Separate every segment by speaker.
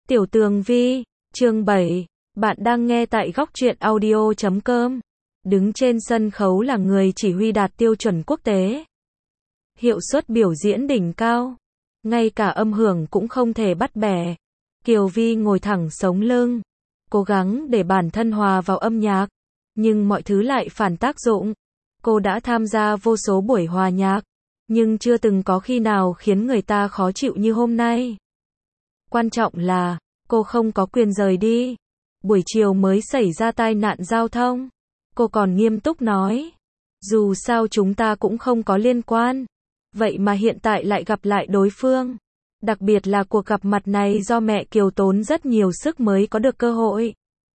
Speaker 1: Tiểu Tường Vi, chương 7, bạn đang nghe tại góc truyện audio.com. Đứng trên sân khấu là người chỉ huy đạt tiêu chuẩn quốc tế. Hiệu suất biểu diễn đỉnh cao. Ngay cả âm hưởng cũng không thể bắt bẻ. Kiều Vi ngồi thẳng sống lưng, cố gắng để bản thân hòa vào âm nhạc, nhưng mọi thứ lại phản tác dụng. Cô đã tham gia vô số buổi hòa nhạc, nhưng chưa từng có khi nào khiến người ta khó chịu như hôm nay. Quan trọng là, cô không có quyền rời đi. Buổi chiều mới xảy ra tai nạn giao thông. Cô còn nghiêm túc nói, dù sao chúng ta cũng không có liên quan. Vậy mà hiện tại lại gặp lại đối phương. Đặc biệt là cuộc gặp mặt này do mẹ Kiều tốn rất nhiều sức mới có được cơ hội.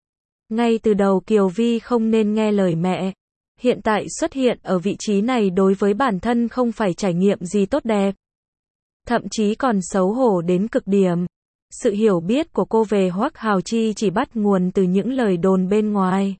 Speaker 1: Ngay từ đầu Kiều Vi không nên nghe lời mẹ. Hiện tại xuất hiện ở vị trí này đối với bản thân không phải trải nghiệm gì tốt đẹp. Thậm chí còn xấu hổ đến cực điểm. Sự hiểu biết của cô về Hoắc Hào Chi chỉ bắt nguồn từ những lời đồn bên ngoài.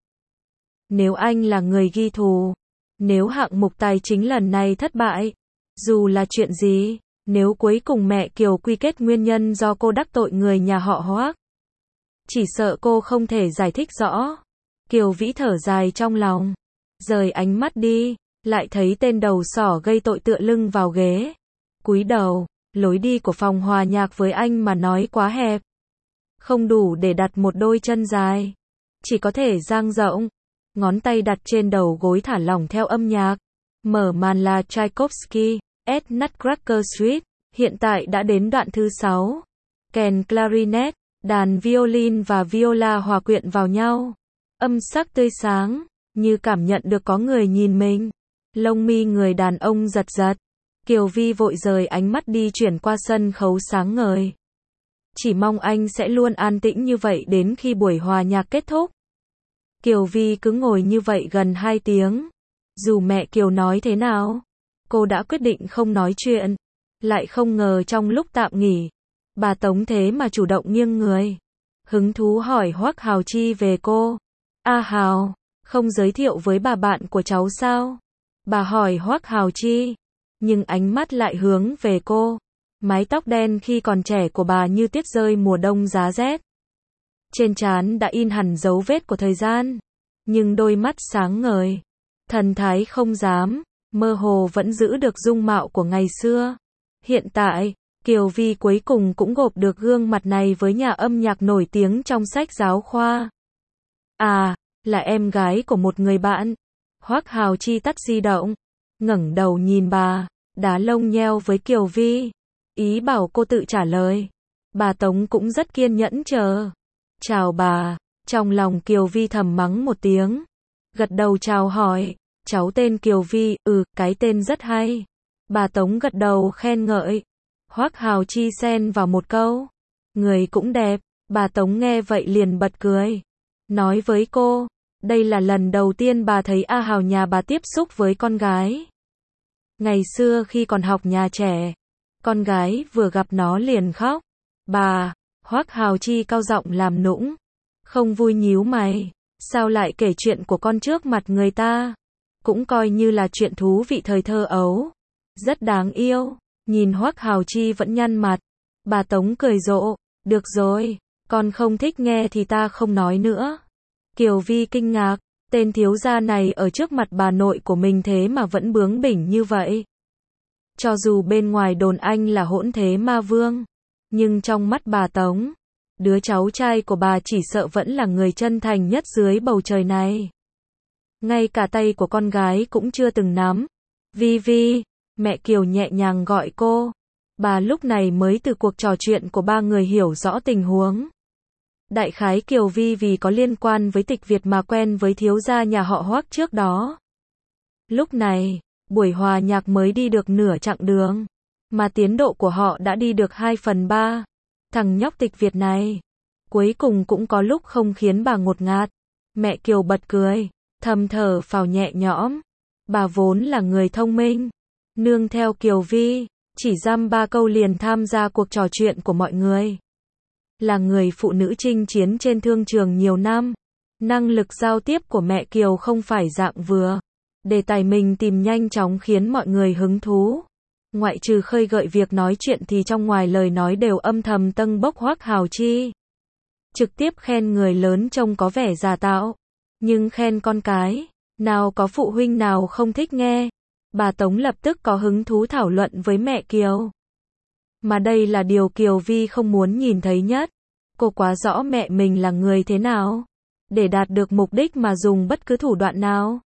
Speaker 1: Nếu anh là người ghi thù, nếu hạng mục tài chính lần này thất bại, dù là chuyện gì, nếu cuối cùng mẹ Kiều quy kết nguyên nhân do cô đắc tội người nhà họ Hoắc, chỉ sợ cô không thể giải thích rõ. Kiều Vĩ thở dài trong lòng, rời ánh mắt đi, lại thấy tên đầu sỏ gây tội tựa lưng vào ghế, cúi đầu. Lối đi của phòng hòa nhạc với anh mà nói quá hẹp, không đủ để đặt một đôi chân dài, chỉ có thể dang rộng. Ngón tay đặt trên đầu gối thả lỏng theo âm nhạc. Mở màn là Tchaikovsky, S Nutcracker Suite. Hiện tại đã đến đoạn thứ 6. Kèn clarinet, đàn violin và viola hòa quyện vào nhau. Âm sắc tươi sáng, như cảm nhận được có người nhìn mình. Lông mi người đàn ông giật giật. Kiều Vi vội rời ánh mắt đi chuyển qua sân khấu sáng ngời. Chỉ mong anh sẽ luôn an tĩnh như vậy đến khi buổi hòa nhạc kết thúc. Kiều Vi cứ ngồi như vậy gần 2 tiếng. Dù mẹ Kiều nói thế nào, cô đã quyết định không nói chuyện. Lại không ngờ trong lúc tạm nghỉ, bà Tống thế mà chủ động nghiêng người. Hứng thú hỏi Hoắc Hào Chi về cô. A Hào, không giới thiệu với bà bạn của cháu sao? Bà hỏi Hoắc Hào Chi. Nhưng ánh mắt lại hướng về cô. Mái tóc đen khi còn trẻ của bà như tuyết rơi mùa đông giá rét. Trên trán đã in hẳn dấu vết của thời gian. Nhưng đôi mắt sáng ngời, thần thái không dám, mơ hồ vẫn giữ được dung mạo của ngày xưa. Hiện tại, Kiều Vi cuối cùng cũng gộp được gương mặt này với nhà âm nhạc nổi tiếng trong sách giáo khoa. À, là em gái của một người bạn. Hoắc Hào Chi tắt di động, ngẩng đầu nhìn bà, đá lông nheo với Kiều Vi, ý bảo cô tự trả lời. Bà Tống cũng rất kiên nhẫn chờ. Chào bà. Trong lòng Kiều Vi thầm mắng một tiếng, gật đầu chào hỏi. Cháu tên Kiều Vi, cái tên rất hay. Bà Tống gật đầu khen ngợi. Hoắc Hào Chi xen vào một câu, người cũng đẹp. Bà Tống nghe vậy liền bật cười, nói với cô, đây là lần đầu tiên bà thấy A Hào nhà bà tiếp xúc với con gái. Ngày xưa khi còn học nhà trẻ, con gái vừa gặp nó liền khóc. Bà, Hoắc Hào Chi cao giọng làm nũng, không vui nhíu mày, sao lại kể chuyện của con trước mặt người ta? Cũng coi như là chuyện thú vị thời thơ ấu, rất đáng yêu. Nhìn Hoắc Hào Chi vẫn nhăn mặt, bà Tống cười rộ, được rồi, con không thích nghe thì ta không nói nữa. Kiều Vi kinh ngạc, tên thiếu gia này ở trước mặt bà nội của mình thế mà vẫn bướng bỉnh như vậy. Cho dù bên ngoài đồn anh là hỗn thế ma vương, nhưng trong mắt bà Tống, đứa cháu trai của bà chỉ sợ vẫn là người chân thành nhất dưới bầu trời này. Ngay cả tay của con gái cũng chưa từng nắm. Vi Vi, mẹ Kiều nhẹ nhàng gọi cô. Bà lúc này mới từ cuộc trò chuyện của ba người hiểu rõ tình huống. Đại khái Kiều Vi vì có liên quan với Tịch Việt mà quen với thiếu gia nhà họ Hoắc trước đó. Lúc này, buổi hòa nhạc mới đi được nửa chặng đường, mà tiến độ của họ đã đi được 2/3. Thằng nhóc Tịch Việt này, cuối cùng cũng có lúc không khiến bà ngột ngạt. Mẹ Kiều bật cười, thầm thở phào nhẹ nhõm. Bà vốn là người thông minh, nương theo Kiều Vi, chỉ dăm 3 câu liền tham gia cuộc trò chuyện của mọi người. Là người phụ nữ chinh chiến trên thương trường nhiều năm, năng lực giao tiếp của mẹ Kiều không phải dạng vừa. Đề tài mình tìm nhanh chóng khiến mọi người hứng thú. Ngoại trừ khơi gợi việc nói chuyện thì trong ngoài lời nói đều âm thầm tâng bốc Hoắc Hào Chi. Trực tiếp khen người lớn trông có vẻ giả tạo. Nhưng khen con cái, nào có phụ huynh nào không thích nghe. Bà Tống lập tức có hứng thú thảo luận với mẹ Kiều. Mà đây là điều Kiều Vi không muốn nhìn thấy nhất. Cô quá rõ mẹ mình là người thế nào. Để đạt được mục đích mà dùng bất cứ thủ đoạn nào.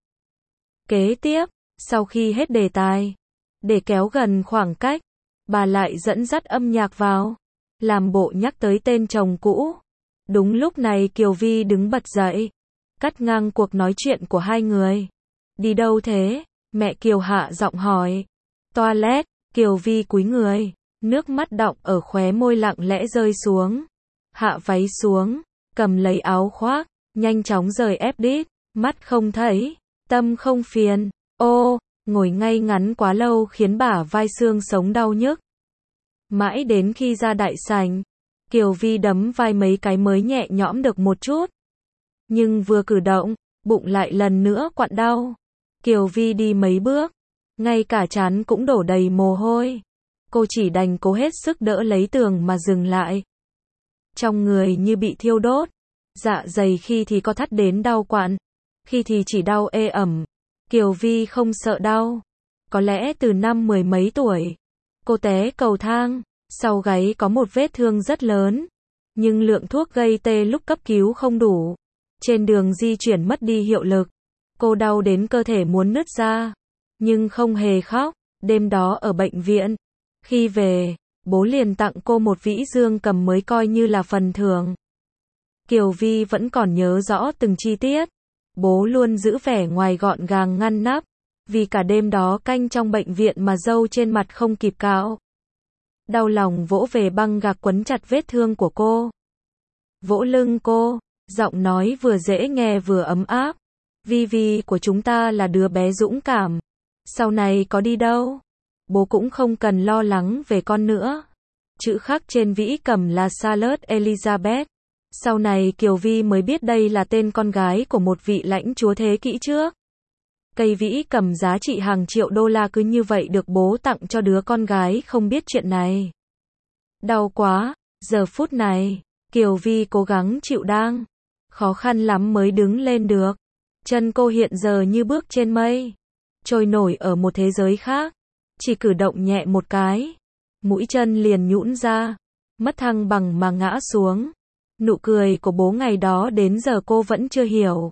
Speaker 1: Kế tiếp, sau khi hết đề tài, để kéo gần khoảng cách, bà lại dẫn dắt âm nhạc vào, làm bộ nhắc tới tên chồng cũ. Đúng lúc này Kiều Vi đứng bật dậy, cắt ngang cuộc nói chuyện của hai người. Đi đâu thế? Mẹ Kiều hạ giọng hỏi. Toilet. Kiều Vi cúi người, nước mắt đọng ở khóe môi lặng lẽ rơi xuống. Hạ váy xuống, cầm lấy áo khoác, nhanh chóng rời ép đít, mắt không thấy, tâm không phiền. Ô, ngồi ngay ngắn quá lâu khiến bả vai xương sống đau nhức. Mãi đến khi ra đại sảnh, Kiều Vi đấm vai mấy cái mới nhẹ nhõm được một chút. Nhưng vừa cử động, bụng lại lần nữa quặn đau. Kiều Vi đi mấy bước, ngay cả trán cũng đổ đầy mồ hôi. Cô chỉ đành cố hết sức đỡ lấy tường mà dừng lại. Trong người như bị thiêu đốt, dạ dày khi thì co thắt đến đau quặn, khi thì chỉ đau ê ẩm. Kiều Vi không sợ đau. Có lẽ từ năm 10 mấy tuổi, cô té cầu thang, sau gáy có một vết thương rất lớn, nhưng lượng thuốc gây tê lúc cấp cứu không đủ. Trên đường di chuyển mất đi hiệu lực, cô đau đến cơ thể muốn nứt ra, nhưng không hề khóc. Đêm đó ở bệnh viện, khi về, bố liền tặng cô một vĩ dương cầm mới coi như là phần thưởng. Kiều Vi vẫn còn nhớ rõ từng chi tiết. Bố luôn giữ vẻ ngoài gọn gàng ngăn nắp, vì cả đêm đó canh trong bệnh viện mà râu trên mặt không kịp cạo. Đau lòng vỗ về băng gạc quấn chặt vết thương của cô. Vỗ lưng cô, giọng nói vừa dễ nghe vừa ấm áp. Vi Vi của chúng ta là đứa bé dũng cảm. Sau này có đi đâu, bố cũng không cần lo lắng về con nữa. Chữ khắc trên vĩ cầm là Charlotte Elizabeth. Sau này Kiều Vi mới biết đây là tên con gái của một vị lãnh chúa thế kỷ trước. Cây vĩ cầm giá trị hàng triệu đô la cứ như vậy được bố tặng cho đứa con gái không biết chuyện này. Đau quá, giờ phút này, Kiều Vi cố gắng chịu đang. Khó khăn lắm mới đứng lên được. Chân cô hiện giờ như bước trên mây, trôi nổi ở một thế giới khác. Chỉ cử động nhẹ một cái, mũi chân liền nhũn ra, mất thăng bằng mà ngã xuống. Nụ cười của bố ngày đó đến giờ cô vẫn chưa hiểu.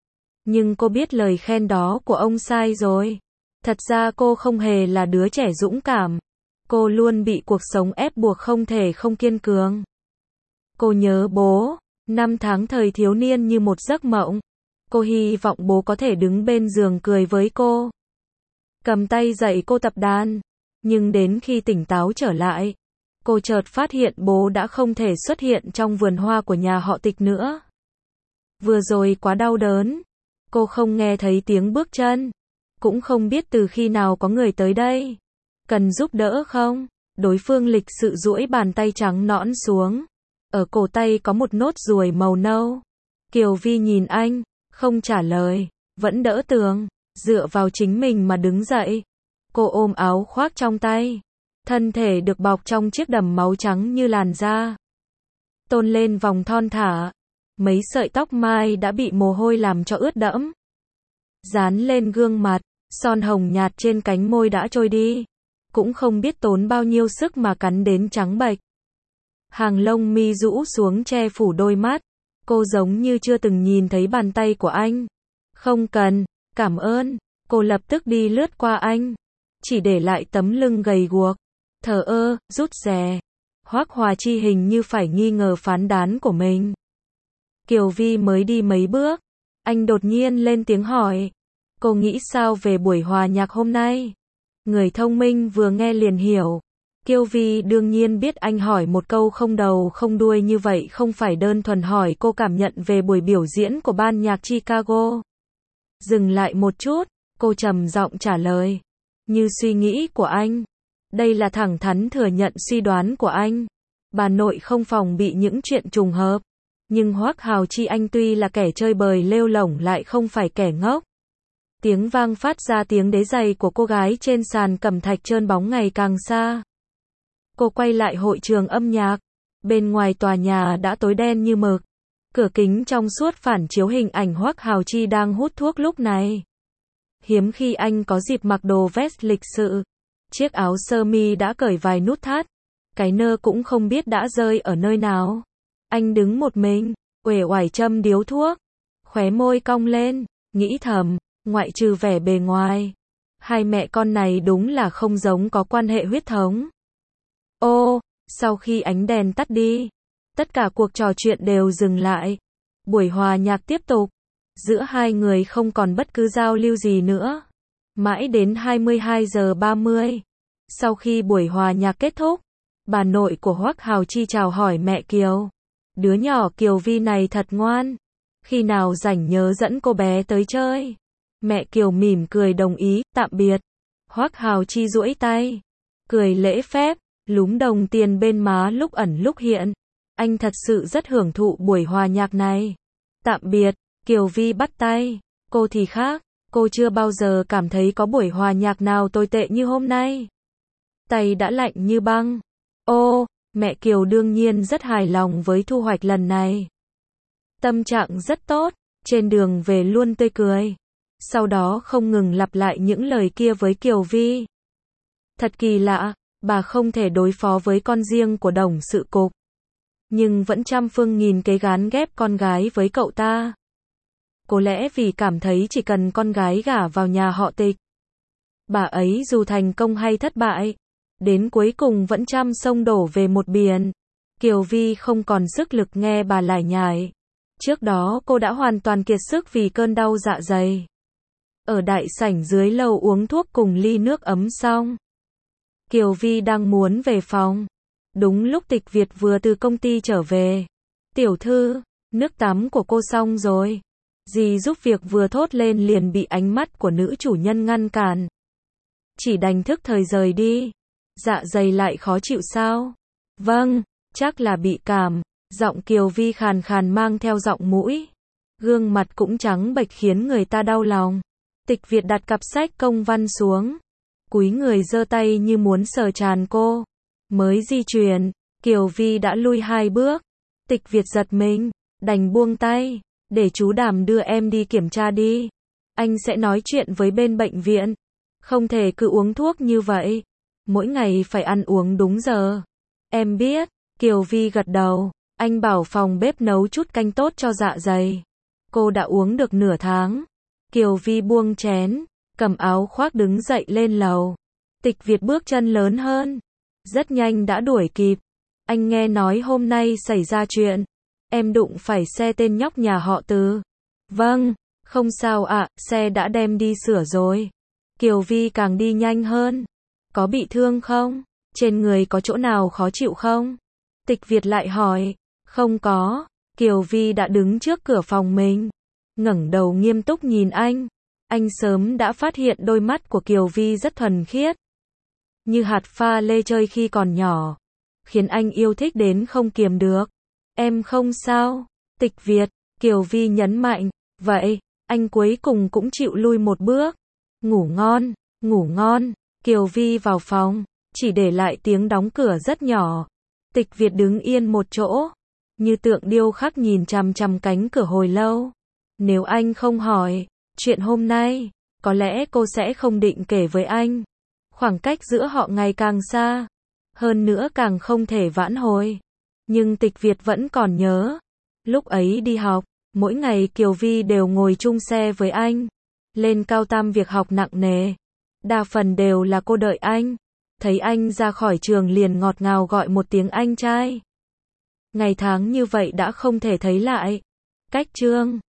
Speaker 1: Nhưng cô biết lời khen đó của ông sai rồi. Thật ra cô không hề là đứa trẻ dũng cảm. Cô luôn bị cuộc sống ép buộc không thể không kiên cường. Cô nhớ bố, năm tháng thời thiếu niên như một giấc mộng. Cô hy vọng bố có thể đứng bên giường cười với cô, cầm tay dạy cô tập đàn. Nhưng đến khi tỉnh táo trở lại, cô chợt phát hiện bố đã không thể xuất hiện trong vườn hoa của nhà họ Tịch nữa. Vừa rồi quá đau đớn, cô không nghe thấy tiếng bước chân, cũng không biết từ khi nào có người tới đây. Cần giúp đỡ không? Đối phương lịch sự duỗi bàn tay trắng nõn xuống. Ở cổ tay có một nốt ruồi màu nâu. Kiều Vi nhìn anh, không trả lời, vẫn đỡ tường, dựa vào chính mình mà đứng dậy. Cô ôm áo khoác trong tay, thân thể được bọc trong chiếc đầm máu trắng như làn da. Tôn lên vòng thon thả, mấy sợi tóc mai đã bị mồ hôi làm cho ướt đẫm. Dán lên gương mặt, son hồng nhạt trên cánh môi đã trôi đi. Cũng không biết tốn bao nhiêu sức mà cắn đến trắng bệch. Hàng lông mi rũ xuống che phủ đôi mắt. Cô giống như chưa từng nhìn thấy bàn tay của anh. Không cần, cảm ơn. Cô lập tức đi lướt qua anh, chỉ để lại tấm lưng gầy guộc, thờ ơ, rút rè. Hoắc Hòa Chi hình như phải nghi ngờ phán đoán của mình. Kiều Vi mới đi mấy bước, anh đột nhiên lên tiếng hỏi. Cô nghĩ sao về buổi hòa nhạc hôm nay? Người thông minh vừa nghe liền hiểu. Kiều Vi đương nhiên biết anh hỏi một câu không đầu không đuôi như vậy không phải đơn thuần hỏi cô cảm nhận về buổi biểu diễn của ban nhạc Chicago. Dừng lại một chút, cô trầm giọng trả lời. Như suy nghĩ của anh. Đây là thẳng thắn thừa nhận suy đoán của anh. Bà nội không phòng bị những chuyện trùng hợp. Nhưng Hoắc Hào Chi anh tuy là kẻ chơi bời lêu lổng lại không phải kẻ ngốc. Tiếng vang phát ra tiếng đế giày của cô gái trên sàn cẩm thạch trơn bóng ngày càng xa. Cô quay lại hội trường âm nhạc. Bên ngoài tòa nhà đã tối đen như mực. Cửa kính trong suốt phản chiếu hình ảnh Hoắc Hào Chi đang hút thuốc lúc này. Hiếm khi anh có dịp mặc đồ vest lịch sự. Chiếc áo sơ mi đã cởi vài nút thắt. Cái nơ cũng không biết đã rơi ở nơi nào. Anh đứng một mình, uể oải châm điếu thuốc. Khóe môi cong lên, nghĩ thầm, ngoại trừ vẻ bề ngoài. Hai mẹ con này đúng là không giống có quan hệ huyết thống. Ô, sau khi ánh đèn tắt đi, tất cả cuộc trò chuyện đều dừng lại. Buổi hòa nhạc tiếp tục. Giữa hai người không còn bất cứ giao lưu gì nữa. Mãi đến 22 giờ 30. Sau khi buổi hòa nhạc kết thúc, bà nội của Hoắc Hào Chi chào hỏi mẹ Kiều. Đứa nhỏ Kiều Vi này thật ngoan. Khi nào rảnh nhớ dẫn cô bé tới chơi. Mẹ Kiều mỉm cười đồng ý, tạm biệt. Hoắc Hào Chi duỗi tay, cười lễ phép, lúm đồng tiền bên má lúc ẩn lúc hiện. Anh thật sự rất hưởng thụ buổi hòa nhạc này. Tạm biệt, Kiều Vi bắt tay. Cô thì khác, cô chưa bao giờ cảm thấy có buổi hòa nhạc nào tồi tệ như hôm nay. Tay đã lạnh như băng. Ô, mẹ Kiều đương nhiên rất hài lòng với thu hoạch lần này. Tâm trạng rất tốt, trên đường về luôn tươi cười. Sau đó không ngừng lặp lại những lời kia với Kiều Vi. Thật kỳ lạ, bà không thể đối phó với con riêng của đồng sự cục. Nhưng vẫn trăm phương nghìn kế gán ghép con gái với cậu ta. Có lẽ vì cảm thấy chỉ cần con gái gả vào nhà họ Tịch. Bà ấy dù thành công hay thất bại, đến cuối cùng vẫn trăm sông đổ về một biển. Kiều Vi không còn sức lực nghe bà lải nhải. Trước đó cô đã hoàn toàn kiệt sức vì cơn đau dạ dày. Ở đại sảnh dưới lầu uống thuốc cùng ly nước ấm xong. Kiều Vi đang muốn về phòng. Đúng lúc Tịch Việt vừa từ công ty trở về. Tiểu thư, nước tắm của cô xong rồi. Dì giúp việc vừa thốt lên liền bị ánh mắt của nữ chủ nhân ngăn cản. Chỉ đành thức thời rời đi. Dạ dày lại khó chịu sao? Vâng, chắc là bị cảm. Giọng Kiều Vi khàn khàn mang theo giọng mũi. Gương mặt cũng trắng bệch khiến người ta đau lòng. Tịch Việt đặt cặp sách công văn xuống. Cúi người giơ tay như muốn sờ tràn cô. Mới di chuyển, Kiều Vi đã lui 2 bước. Tịch Việt giật mình, đành buông tay. Để chú Đàm đưa em đi kiểm tra đi. Anh sẽ nói chuyện với bên bệnh viện. Không thể cứ uống thuốc như vậy. Mỗi ngày phải ăn uống đúng giờ. Em biết, Kiều Vi gật đầu. Anh bảo phòng bếp nấu chút canh tốt cho dạ dày. Cô đã uống được nửa tháng. Kiều Vi buông chén, cầm áo khoác đứng dậy lên lầu. Tịch Việt bước chân lớn hơn. Rất nhanh đã đuổi kịp. Anh nghe nói hôm nay xảy ra chuyện. Em đụng phải xe tên nhóc nhà họ Từ. Vâng, không sao ạ, xe đã đem đi sửa rồi. Kiều Vi càng đi nhanh hơn. Có bị thương không? Trên người có chỗ nào khó chịu không? Tịch Việt lại hỏi. Không có. Kiều Vi đã đứng trước cửa phòng mình. Ngẩng đầu nghiêm túc nhìn anh. Anh sớm đã phát hiện đôi mắt của Kiều Vi rất thuần khiết. Như hạt pha lê chơi khi còn nhỏ. Khiến anh yêu thích đến không kiềm được. Em không sao. Tịch Việt, Kiều Vi nhấn mạnh. Vậy, anh cuối cùng cũng chịu lui một bước. Ngủ ngon, ngủ ngon. Kiều Vi vào phòng, chỉ để lại tiếng đóng cửa rất nhỏ. Tịch Việt đứng yên một chỗ, như tượng điêu khắc nhìn chằm chằm cánh cửa hồi lâu. Nếu anh không hỏi chuyện hôm nay, có lẽ cô sẽ không định kể với anh. Khoảng cách giữa họ ngày càng xa, hơn nữa càng không thể vãn hồi. Nhưng Tịch Việt vẫn còn nhớ. Lúc ấy đi học, mỗi ngày Kiều Vi đều ngồi chung xe với anh. Lên cao tam việc học nặng nề. Đa phần đều là cô đợi anh. Thấy anh ra khỏi trường liền ngọt ngào gọi một tiếng anh trai. Ngày tháng như vậy đã không thể thấy lại. Cách chương